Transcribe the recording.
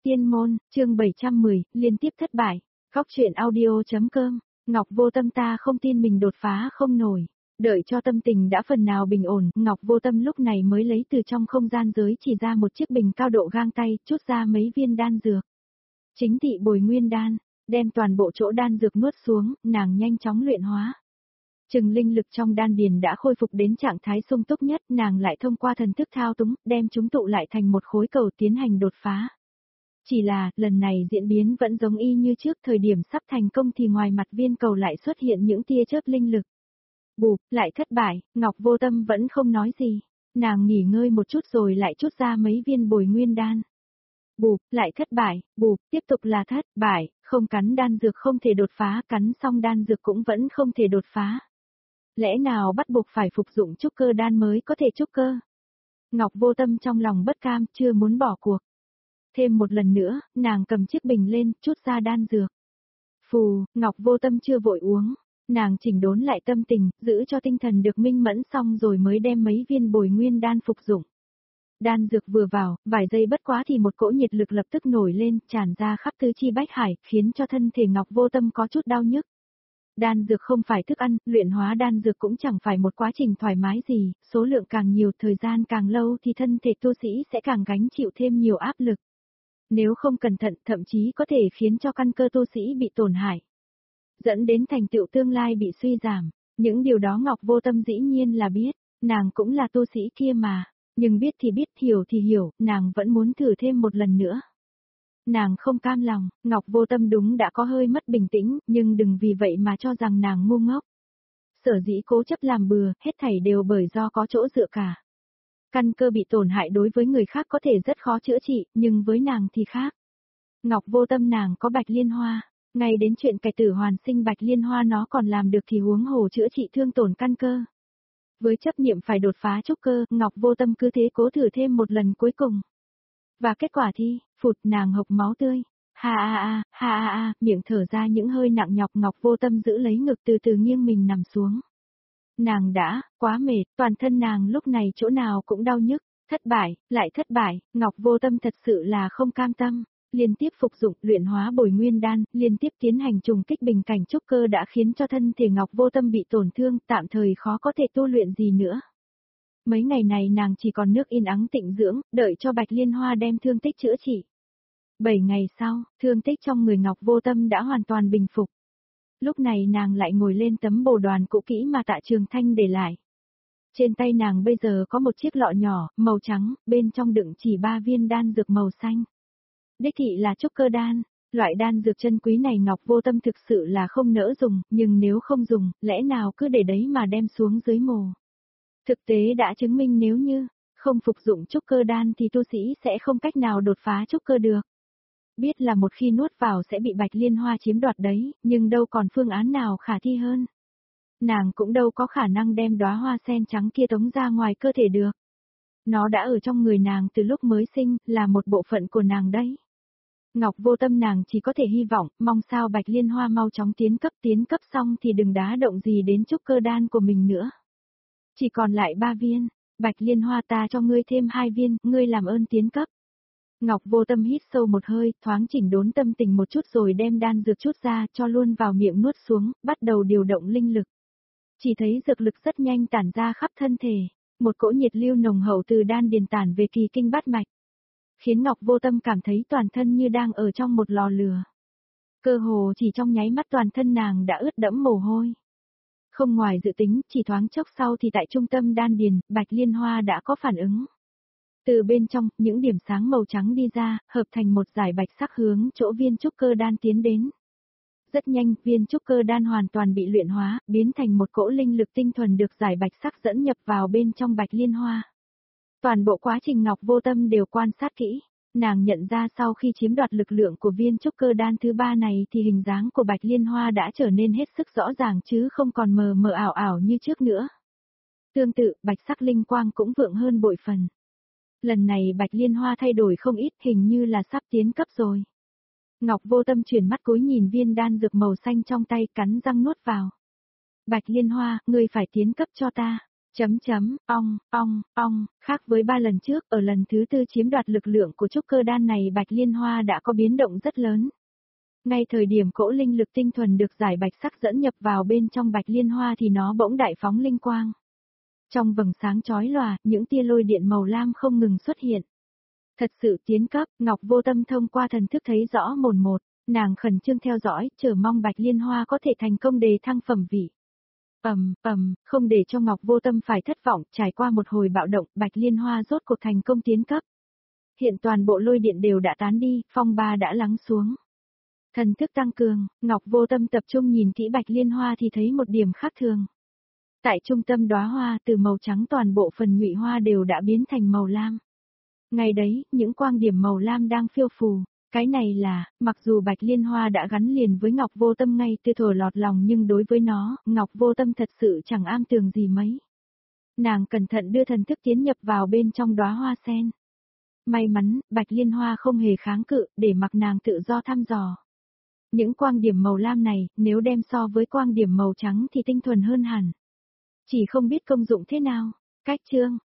Tiên môn, chương 710, liên tiếp thất bại. Góc truyện audio.com. Ngọc Vô Tâm ta không tin mình đột phá không nổi. Đợi cho tâm tình đã phần nào bình ổn, Ngọc Vô Tâm lúc này mới lấy từ trong không gian giới chỉ ra một chiếc bình cao độ gang tay, chút ra mấy viên đan dược. Chính thị bồi nguyên đan, đem toàn bộ chỗ đan dược nuốt xuống, nàng nhanh chóng luyện hóa. Chừng linh lực trong đan điền đã khôi phục đến trạng thái sung túc nhất, nàng lại thông qua thần thức thao túng, đem chúng tụ lại thành một khối cầu tiến hành đột phá. Chỉ là, lần này diễn biến vẫn giống y như trước, thời điểm sắp thành công thì ngoài mặt viên cầu lại xuất hiện những tia chớp linh lực. Bụp, lại thất bại, Ngọc Vô Tâm vẫn không nói gì. Nàng nghỉ ngơi một chút rồi lại chút ra mấy viên bồi nguyên đan. Bụp, lại thất bại, bụp, tiếp tục là thất bại, không cắn đan dược không thể đột phá, cắn xong đan dược cũng vẫn không thể đột phá. Lẽ nào bắt buộc phải phục dụng trúc cơ đan mới có thể trúc cơ? Ngọc Vô Tâm trong lòng bất cam, chưa muốn bỏ cuộc. Thêm một lần nữa, nàng cầm chiếc bình lên, chút ra đan dược. Phù, Ngọc Vô Tâm chưa vội uống. Nàng chỉnh đốn lại tâm tình, giữ cho tinh thần được minh mẫn xong rồi mới đem mấy viên bồi nguyên đan phục dụng. Đan dược vừa vào, vài giây bất quá thì một cỗ nhiệt lực lập tức nổi lên, tràn ra khắp tứ chi bách hải, khiến cho thân thể Ngọc Vô Tâm có chút đau nhức. Đan dược không phải thức ăn, luyện hóa đan dược cũng chẳng phải một quá trình thoải mái gì, số lượng càng nhiều, thời gian càng lâu thì thân thể tu sĩ sẽ càng gánh chịu thêm nhiều áp lực. Nếu không cẩn thận, thậm chí có thể khiến cho căn cơ tu sĩ bị tổn hại, dẫn đến thành tựu tương lai bị suy giảm. Những điều đó Ngọc Vô Tâm dĩ nhiên là biết, nàng cũng là tu sĩ kia mà, nhưng biết thì biết, hiểu thì hiểu, nàng vẫn muốn thử thêm một lần nữa. Nàng không cam lòng, Ngọc Vô Tâm đúng đã có hơi mất bình tĩnh, nhưng đừng vì vậy mà cho rằng nàng ngu ngốc. Sở dĩ cố chấp làm bừa, hết thảy đều bởi do có chỗ dựa cả. Căn cơ bị tổn hại đối với người khác có thể rất khó chữa trị, nhưng với nàng thì khác. Ngọc Vô Tâm nàng có Bạch Liên Hoa, ngay đến chuyện cải tử hoàn sinh Bạch Liên Hoa nó còn làm được thì huống hồ chữa trị thương tổn căn cơ. Với chấp niệm phải đột phá trúc cơ, Ngọc Vô Tâm cứ thế cố thử thêm một lần cuối cùng. Và kết quả thì, phụt, nàng hộc máu tươi. Ha, miệng thở ra những hơi nặng nhọc, Ngọc Vô Tâm giữ lấy ngực từ từ nghiêng mình nằm xuống. Nàng đã, quá mệt, toàn thân nàng lúc này chỗ nào cũng đau nhức, thất bại, lại thất bại, Ngọc Vô Tâm thật sự là không cam tâm. Liên tiếp phục dụng, luyện hóa bồi nguyên đan, liên tiếp tiến hành trùng kích bình cảnh trúc cơ đã khiến cho thân thể Ngọc Vô Tâm bị tổn thương, tạm thời khó có thể tu luyện gì nữa. Mấy ngày này nàng chỉ còn nước yên ắng tịnh dưỡng, đợi cho Bạch Liên Hoa đem thương tích chữa trị. 7 ngày sau, thương tích trong người Ngọc Vô Tâm đã hoàn toàn bình phục. Lúc này nàng lại ngồi lên tấm bồ đoàn cũ kỹ mà Tạ Trường Thanh để lại. Trên tay nàng bây giờ có một chiếc lọ nhỏ, màu trắng, bên trong đựng chỉ 3 viên đan dược màu xanh. Đích thị là trúc cơ đan, loại đan dược chân quý này Ngọc Vô Tâm thực sự là không nỡ dùng, nhưng nếu không dùng, lẽ nào cứ để đấy mà đem xuống dưới mồ. Thực tế đã chứng minh nếu như không phục dụng trúc cơ đan thì tu sĩ sẽ không cách nào đột phá trúc cơ được. Biết là một khi nuốt vào sẽ bị Bạch Liên Hoa chiếm đoạt đấy, nhưng đâu còn phương án nào khả thi hơn. Nàng cũng đâu có khả năng đem đóa hoa sen trắng kia tống ra ngoài cơ thể được. Nó đã ở trong người nàng từ lúc mới sinh, là một bộ phận của nàng đấy. Ngọc Vô Tâm nàng chỉ có thể hy vọng, mong sao Bạch Liên Hoa mau chóng tiến cấp xong thì đừng đá động gì đến trúc cơ đan của mình nữa. Chỉ còn lại 3 viên, Bạch Liên Hoa ta cho ngươi thêm 2 viên, ngươi làm ơn tiến cấp. Ngọc Vô Tâm hít sâu một hơi, thoáng chỉnh đốn tâm tình một chút rồi đem đan dược chút ra, cho luôn vào miệng nuốt xuống, bắt đầu điều động linh lực. Chỉ thấy dược lực rất nhanh tản ra khắp thân thể, một cỗ nhiệt lưu nồng hậu từ đan điền tản về kỳ kinh bát mạch, khiến Ngọc Vô Tâm cảm thấy toàn thân như đang ở trong một lò lửa. Cơ hồ chỉ trong nháy mắt toàn thân nàng đã ướt đẫm mồ hôi. Không ngoài dự tính, chỉ thoáng chốc sau thì tại trung tâm đan điền, Bạch Liên Hoa đã có phản ứng. Từ bên trong, những điểm sáng màu trắng đi ra, hợp thành một dải bạch sắc hướng chỗ viên trúc cơ đan tiến đến. Rất nhanh, viên trúc cơ đan hoàn toàn bị luyện hóa, biến thành một cỗ linh lực tinh thuần được dải bạch sắc dẫn nhập vào bên trong Bạch Liên Hoa. Toàn bộ quá trình Ngọc Vô Tâm đều quan sát kỹ, nàng nhận ra sau khi chiếm đoạt lực lượng của viên trúc cơ đan thứ 3 này thì hình dáng của Bạch Liên Hoa đã trở nên hết sức rõ ràng chứ không còn mờ mờ ảo ảo như trước nữa. Tương tự, bạch sắc linh quang cũng vượng hơn bội phần. Lần này Bạch Liên Hoa thay đổi không ít, hình như là sắp tiến cấp rồi. Ngọc Vô Tâm chuyển mắt cúi nhìn viên đan dược màu xanh trong tay, cắn răng nuốt vào. Bạch Liên Hoa, ngươi phải tiến cấp cho ta. Ong, khác với 3 lần trước, ở lần thứ 4 chiếm đoạt lực lượng của trúc cơ đan này Bạch Liên Hoa đã có biến động rất lớn. Ngay thời điểm cỗ linh lực tinh thuần được giải bạch sắc dẫn nhập vào bên trong Bạch Liên Hoa thì nó bỗng đại phóng linh quang. Trong vầng sáng chói lòa, những tia lôi điện màu lam không ngừng xuất hiện. Thật sự tiến cấp, Ngọc Vô Tâm thông qua thần thức thấy rõ mồn một, nàng khẩn trương theo dõi, chờ mong Bạch Liên Hoa có thể thành công đề thăng phẩm vị. Không để cho Ngọc Vô Tâm phải thất vọng, trải qua một hồi bạo động, Bạch Liên Hoa rốt cuộc thành công tiến cấp. Hiện toàn bộ lôi điện đều đã tán đi, phong ba đã lắng xuống. Thần thức tăng cường, Ngọc Vô Tâm tập trung nhìn kỹ Bạch Liên Hoa thì thấy một điểm khác thường. Tại trung tâm đóa hoa, từ màu trắng toàn bộ phần nhụy hoa đều đã biến thành màu lam. Ngay đấy, những quang điểm màu lam đang phiêu phù. Cái này là, mặc dù Bạch Liên Hoa đã gắn liền với Ngọc Vô Tâm ngay từ thuở lọt lòng nhưng đối với nó, Ngọc Vô Tâm thật sự chẳng am tường gì mấy. Nàng cẩn thận đưa thần thức tiến nhập vào bên trong đóa hoa sen. May mắn, Bạch Liên Hoa không hề kháng cự, để mặc nàng tự do thăm dò. Những quang điểm màu lam này, nếu đem so với quang điểm màu trắng thì tinh thuần hơn hẳn. Chỉ không biết công dụng thế nào. Cách chương